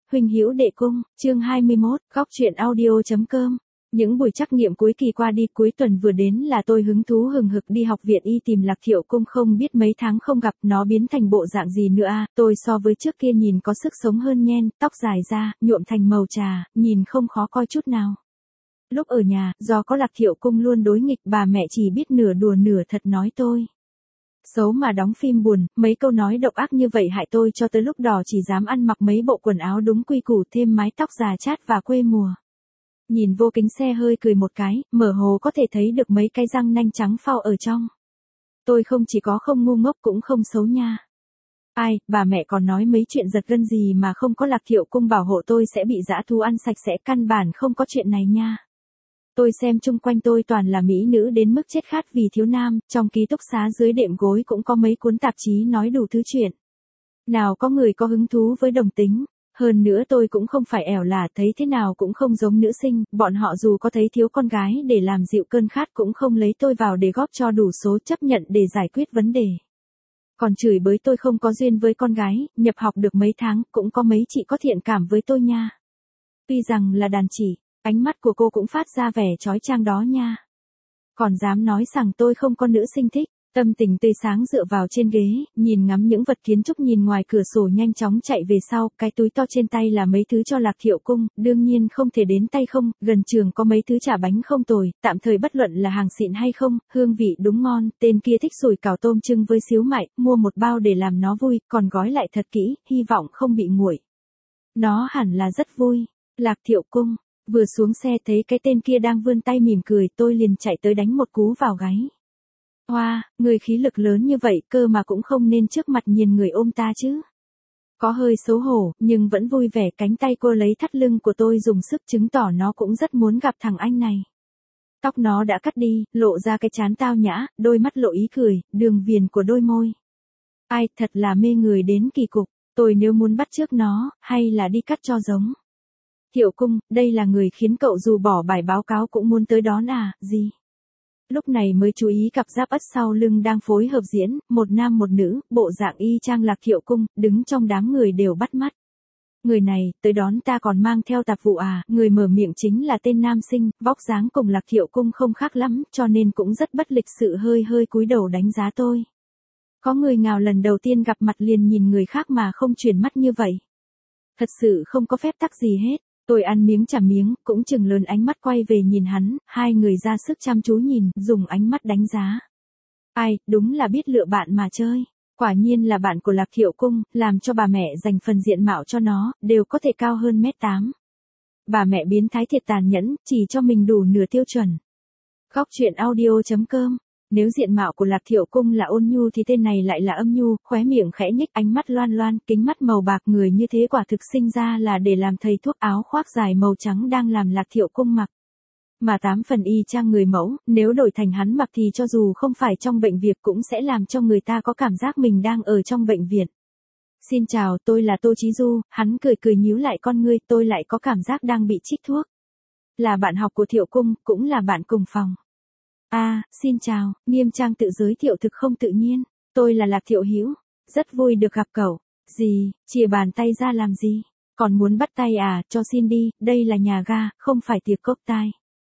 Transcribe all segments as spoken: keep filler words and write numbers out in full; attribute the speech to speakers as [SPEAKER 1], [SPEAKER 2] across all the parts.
[SPEAKER 1] Huynh Hữu Đệ Cung, chương hai mươi mốt, góc truyện audio chấm com. Những buổi trắc nghiệm cuối kỳ qua đi, cuối tuần vừa đến là tôi hứng thú hừng hực đi học viện y tìm Lạc Thiệu Cung, không biết mấy tháng không gặp nó biến thành bộ dạng gì nữa à, tôi so với trước kia nhìn có sức sống hơn nhen, tóc dài ra, nhuộm thành màu trà, nhìn không khó coi chút nào. Lúc ở nhà, do có Lạc Thiệu Cung luôn đối nghịch, bà mẹ chỉ biết nửa đùa nửa thật nói tôi xấu mà đóng phim buồn, mấy câu nói độc ác như vậy hại tôi cho tới lúc đỏ chỉ dám ăn mặc mấy bộ quần áo đúng quy củ, thêm mái tóc già chát và quê mùa. Nhìn vô kính xe hơi cười một cái, mở hồ có thể thấy được mấy cái răng nanh trắng phao ở trong. Tôi không chỉ có không ngu ngốc cũng không xấu nha. Ai, bà mẹ còn nói mấy chuyện giật gân gì mà không có Lạc Thiệu Cung bảo hộ tôi sẽ bị dã thú ăn sạch sẽ, căn bản không có chuyện này nha. Tôi xem chung quanh tôi toàn là mỹ nữ đến mức chết khát vì thiếu nam, trong ký túc xá dưới đệm gối cũng có mấy cuốn tạp chí nói đủ thứ chuyện. Nào có người có hứng thú với đồng tính, hơn nữa tôi cũng không phải ẻo lả, thấy thế nào cũng không giống nữ sinh, bọn họ dù có thấy thiếu con gái để làm dịu cơn khát cũng không lấy tôi vào để góp cho đủ số chấp nhận để giải quyết vấn đề. Còn chửi bới tôi không có duyên với con gái, nhập học được mấy tháng cũng có mấy chị có thiện cảm với tôi nha. Tuy rằng là đàn chị, ánh mắt của cô cũng phát ra vẻ chói chang đó nha. Còn dám nói rằng tôi không có nữ sinh thích, tâm tình tươi sáng dựa vào trên ghế, nhìn ngắm những vật kiến trúc nhìn ngoài cửa sổ nhanh chóng chạy về sau, cái túi to trên tay là mấy thứ cho Lạc Thiệu Cung, đương nhiên không thể đến tay không, gần trường có mấy thứ chả bánh không tồi, tạm thời bất luận là hàng xịn hay không, hương vị đúng ngon, tên kia thích sủi cảo tôm trưng với xíu mại, mua một bao để làm nó vui, còn gói lại thật kỹ, hy vọng không bị nguội. Nó hẳn là rất vui. Lạc Thiệu Cung. Vừa xuống xe thấy cái tên kia đang vươn tay mỉm cười, tôi liền chạy tới đánh một cú vào gáy. Hoa, wow, người khí lực lớn như vậy cơ mà cũng không nên trước mặt nhìn người ôm ta chứ. Có hơi xấu hổ, nhưng vẫn vui vẻ, cánh tay cô lấy thắt lưng của tôi dùng sức chứng tỏ nó cũng rất muốn gặp thằng anh này. Tóc nó đã cắt đi, lộ ra cái trán tao nhã, đôi mắt lộ ý cười, đường viền của đôi môi. Ai, thật là mê người đến kỳ cục, tôi nếu muốn bắt chước nó, hay là đi cắt cho giống. Thiệu Cung, đây là người khiến cậu dù bỏ bài báo cáo cũng muốn tới đón à, gì? Lúc này mới chú ý cặp giáp ất sau lưng đang phối hợp diễn, một nam một nữ, bộ dạng y chang Lạc Thiệu Cung, đứng trong đám người đều bắt mắt. Người này, tới đón ta còn mang theo tạp vụ à, người mở miệng chính là tên nam sinh, vóc dáng cùng Lạc Thiệu Cung không khác lắm, cho nên cũng rất bất lịch sự hơi hơi cúi đầu đánh giá tôi. Có người nào lần đầu tiên gặp mặt liền nhìn người khác mà không chuyển mắt như vậy? Thật sự không có phép tắc gì hết. Tôi ăn miếng trả miếng, cũng chừng lớn ánh mắt quay về nhìn hắn, hai người ra sức chăm chú nhìn, dùng ánh mắt đánh giá. Ai, đúng là biết lựa bạn mà chơi. Quả nhiên là bạn của Lạc Thiệu Cung, làm cho bà mẹ dành phần diện mạo cho nó, đều có thể cao hơn mét tám. Bà mẹ biến thái thiệt tàn nhẫn, chỉ cho mình đủ nửa tiêu chuẩn. Góc truyện audio chấm com. Nếu diện mạo của Lạc Thiệu Cung là ôn nhu thì tên này lại là âm nhu, khóe miệng khẽ nhếch, ánh mắt loan loan, kính mắt màu bạc, người như thế quả thực sinh ra là để làm thầy thuốc, áo khoác dài màu trắng đang làm Lạc Thiệu Cung mặc. Mà tám phần y chang người mẫu, nếu đổi thành hắn mặc thì cho dù không phải trong bệnh viện cũng sẽ làm cho người ta có cảm giác mình đang ở trong bệnh viện. Xin chào, tôi là Tô Chí Du, hắn cười cười nhíu lại con ngươi, tôi lại có cảm giác đang bị trích thuốc. Là bạn học của Thiệu Cung, cũng là bạn cùng phòng. À, xin chào, nghiêm trang tự giới thiệu thực không tự nhiên, tôi là Lạc Thiệu Hữu, rất vui được gặp cậu. Gì, chìa bàn tay ra làm gì? Còn muốn bắt tay à, cho xin đi, đây là nhà ga, không phải tiệc cốc tai.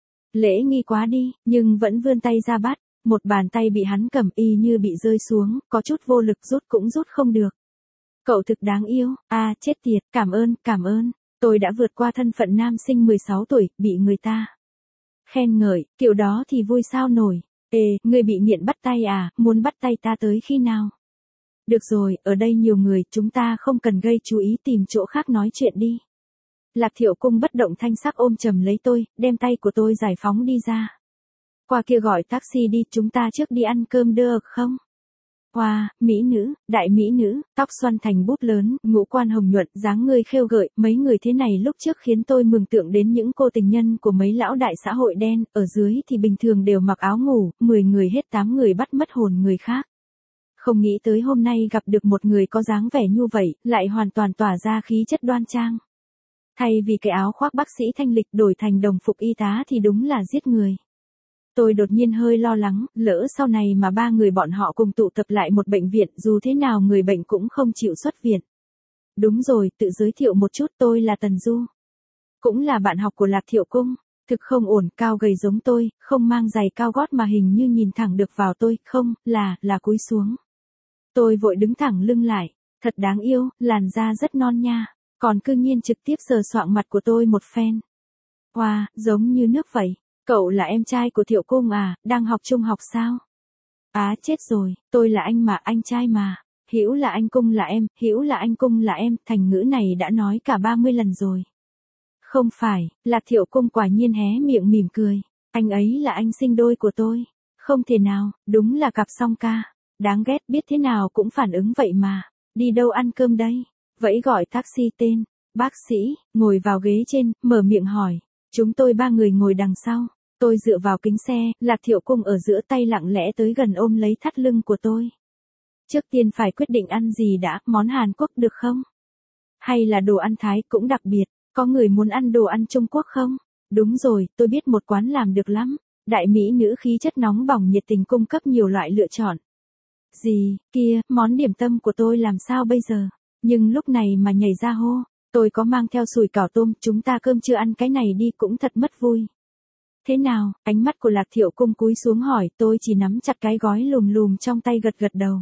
[SPEAKER 1] Lễ nghi quá đi, nhưng vẫn vươn tay ra bắt, một bàn tay bị hắn cầm y như bị rơi xuống, có chút vô lực rút cũng rút không được. Cậu thực đáng yêu, à chết tiệt, cảm ơn, cảm ơn, tôi đã vượt qua thân phận nam sinh mười sáu tuổi, bị người ta khen ngợi, kiểu đó thì vui sao nổi. Ê, ngươi bị nghiện bắt tay à, muốn bắt tay ta tới khi nào? Được rồi, ở đây nhiều người, chúng ta không cần gây chú ý, tìm chỗ khác nói chuyện đi. Lạc Thiệu Cung bất động thanh sắc ôm chầm lấy tôi, đem tay của tôi giải phóng đi ra. Qua kia gọi taxi đi, chúng ta trước đi ăn cơm được không? Hoa, wow, mỹ nữ, đại mỹ nữ, tóc xoăn thành búp lớn, ngũ quan hồng nhuận, dáng người khêu gợi, mấy người thế này lúc trước khiến tôi mường tượng đến những cô tình nhân của mấy lão đại xã hội đen, ở dưới thì bình thường đều mặc áo ngủ, mười người hết tám người bắt mất hồn người khác. Không nghĩ tới hôm nay gặp được một người có dáng vẻ như vậy, lại hoàn toàn tỏa ra khí chất đoan trang. Thay vì cái áo khoác bác sĩ thanh lịch đổi thành đồng phục y tá thì đúng là giết người. Tôi đột nhiên hơi lo lắng, lỡ sau này mà ba người bọn họ cùng tụ tập lại một bệnh viện, dù thế nào người bệnh cũng không chịu xuất viện. Đúng rồi, tự giới thiệu một chút, tôi là Tần Du. Cũng là bạn học của Lạc Thiệu Cung. Thực không ổn, cao gầy giống tôi, không mang giày cao gót mà hình như nhìn thẳng được vào tôi, không, là, là cúi xuống. Tôi vội đứng thẳng lưng lại, thật đáng yêu, làn da rất non nha, còn cư nhiên trực tiếp sờ soạng mặt của tôi một phen. Wow, giống như nước vậy. Cậu là em trai của Thiệu Cung à, đang học trung học sao? Á chết rồi, tôi là anh mà, anh trai mà. Hữu là anh, Cung là em, Hữu là anh, Cung là em, thành ngữ này đã nói cả ba mươi lần rồi. Không phải, Lạc Thiệu Cung quả nhiên hé miệng mỉm cười. Anh ấy là anh sinh đôi của tôi. Không thể nào, đúng là cặp song ca. Đáng ghét, biết thế nào cũng phản ứng vậy mà. Đi đâu ăn cơm đây? Vẫy gọi taxi tên. Bác sĩ, ngồi vào ghế trên, mở miệng hỏi. Chúng tôi ba người ngồi đằng sau. Tôi dựa vào kính xe, Lạc Thiệu Cung ở giữa tay lặng lẽ tới gần ôm lấy thắt lưng của tôi. Trước tiên phải quyết định ăn gì đã, món Hàn Quốc được không? Hay là đồ ăn Thái cũng đặc biệt, có người muốn ăn đồ ăn Trung Quốc không? Đúng rồi, tôi biết một quán làm được lắm. Đại mỹ nữ khí chất nóng bỏng nhiệt tình cung cấp nhiều loại lựa chọn. Gì, kia, món điểm tâm của tôi làm sao bây giờ? Nhưng lúc này mà nhảy ra hô, tôi có mang theo sủi cảo tôm, chúng ta cơm chưa ăn cái này đi cũng thật mất vui. Thế nào, ánh mắt của Lạc Thiệu Cung cúi xuống hỏi, tôi chỉ nắm chặt cái gói lùm lùm trong tay gật gật đầu.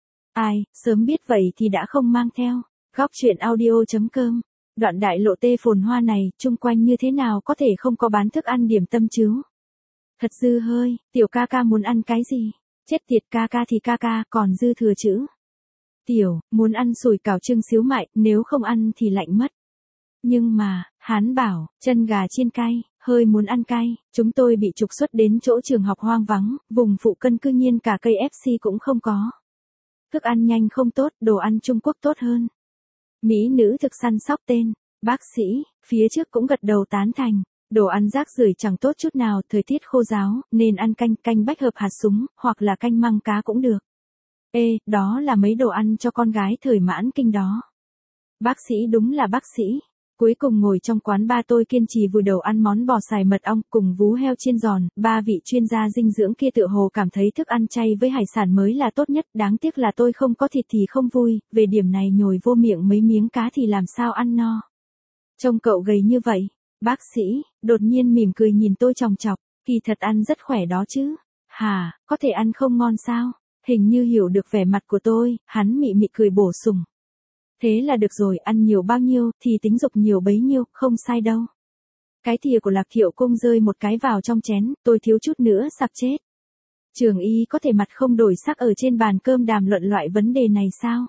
[SPEAKER 1] Ai, sớm biết vậy thì đã không mang theo. Góc truyện audio.com. Đoạn đại lộ tê phồn hoa này, chung quanh như thế nào có thể không có bán thức ăn điểm tâm chứ? Thật dư hơi, tiểu ca ca muốn ăn cái gì? Chết tiệt, ca ca thì ca ca, còn dư thừa chữ. Tiểu, muốn ăn sủi cảo trưng xíu mại, nếu không ăn thì lạnh mất. Nhưng mà, hắn bảo, chân gà chiên cay, hơi muốn ăn cay, chúng tôi bị trục xuất đến chỗ trường học hoang vắng, vùng phụ cận cư nhiên cả cây ép xê cũng không có. Thức ăn nhanh không tốt, đồ ăn Trung Quốc tốt hơn. Mỹ nữ thực săn sóc tên, bác sĩ, phía trước cũng gật đầu tán thành. Đồ ăn rác rưởi chẳng tốt chút nào, thời tiết khô ráo, nên ăn canh, canh bách hợp hạt súng, hoặc là canh măng cá cũng được. Ê, đó là mấy đồ ăn cho con gái thời mãn kinh đó. Bác sĩ đúng là bác sĩ. Cuối cùng ngồi trong quán ba tôi kiên trì vùi đầu ăn món bò xài mật ong cùng vú heo chiên giòn, ba vị chuyên gia dinh dưỡng kia tựa hồ cảm thấy thức ăn chay với hải sản mới là tốt nhất, đáng tiếc là tôi không có thịt thì không vui, về điểm này nhồi vô miệng mấy miếng cá thì làm sao ăn no. Trông cậu gầy như vậy, bác sĩ, đột nhiên mỉm cười nhìn tôi chòng chọc, kỳ thật ăn rất khỏe đó chứ. Hà, có thể ăn không ngon sao? Hình như hiểu được vẻ mặt của tôi, hắn mị mị cười bổ sung. Thế là được rồi, ăn nhiều bao nhiêu, thì tính dục nhiều bấy nhiêu, không sai đâu. Cái thìa của Lạc Thiệu Cung rơi một cái vào trong chén, tôi thiếu chút nữa sặc chết. Trường y có thể mặt không đổi sắc ở trên bàn cơm đàm luận loại vấn đề này sao?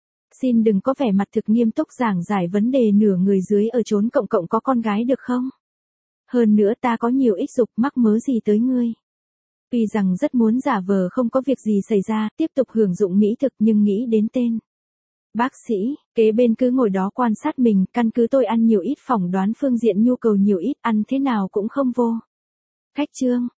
[SPEAKER 1] Xin đừng có vẻ mặt thực nghiêm túc giảng giải vấn đề nửa người dưới ở chốn cộng cộng có con gái được không? Hơn nữa ta có nhiều ích dục mắc mớ gì tới ngươi. Vì rằng rất muốn giả vờ không có việc gì xảy ra, tiếp tục hưởng dụng mỹ thực nhưng nghĩ đến tên. Bác sĩ, kế bên cứ ngồi đó quan sát mình, căn cứ tôi ăn nhiều ít phỏng đoán phương diện nhu cầu nhiều ít, ăn thế nào cũng không vô. Khách trương,